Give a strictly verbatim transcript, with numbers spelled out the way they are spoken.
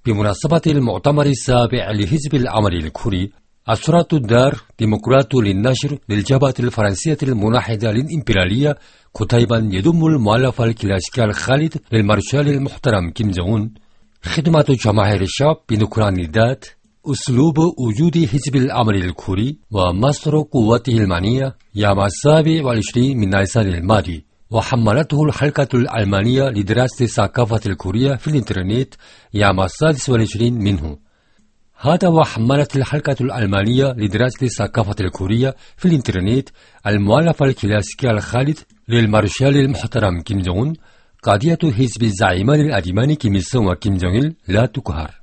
بمناسبة المؤتمر السابع لحزب العمل الكوري، أسرت الدار ديمقراط للنشر للجبهة الفرنسية المناحدة للإمبريالية كتيبا يضم المؤلف الكلاسيكي الخالد للمارشال المحترم كيم جونغ أون: خدمة جماهير الشعب بنكران الذات، أسلوب وجود حزب العمل الكوري ومصدر قوته المعنية، يوم السابع والعشرين من نيسان الماضي. وحملته الحلقة الألمانية لدراسة الثقافة الكورية في الإنترنت يوم السادس والعشرين منه. هذا وحملت الحلقة الألمانية لدراسة الثقافة الكورية في الإنترنت المؤلف الكلاسيكي الخالد للمارشال المحترم كيم جونغ أون: قضية حزب الزعيمان الأديمان كيم إل سونغ وكيم جونغ إل لا تقهر.